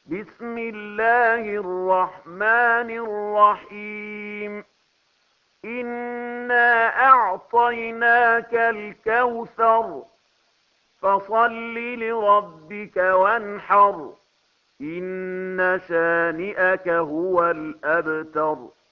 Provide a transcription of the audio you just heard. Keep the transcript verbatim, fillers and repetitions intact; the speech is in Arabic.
بسم الله الرحمن الرحيم إنا أعطيناك الكوثر فصل لربك وانحر إن شانئك هو الأبتر